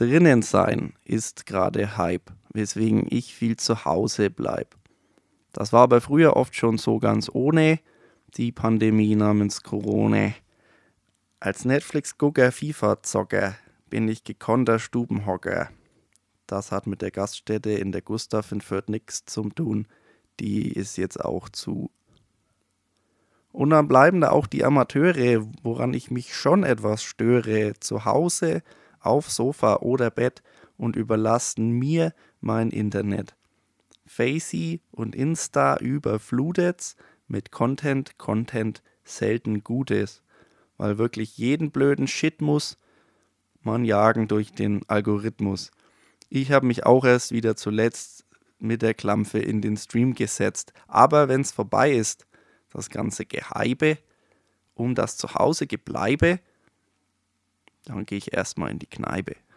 drinnen sein ist gerade Hype, weswegen ich viel zu Hause bleibe. Das war aber früher oft schon so ganz ohne die Pandemie namens Corona. Als Netflix-Gucker, FIFA-Zocker bin ich gekonnter Stubenhocker. Das hat mit der Gaststätte in der Gustav in Fürth nichts zu tun. Die ist jetzt auch zu. Und dann bleiben da auch die Amateure, woran ich mich schon etwas störe, zu Hause, auf Sofa oder Bett und überlassen mir mein Internet. Facey und Insta überflutet's mit Content, selten Gutes, weil wirklich jeden blöden Shit muss man jagen durch den Algorithmus. Ich habe mich auch erst wieder zuletzt mit der Klampfe in den Stream gesetzt, aber wenn's vorbei ist, das ganze Gehype um das Zuhause gebleibe, dann gehe ich erstmal in die Kneipe.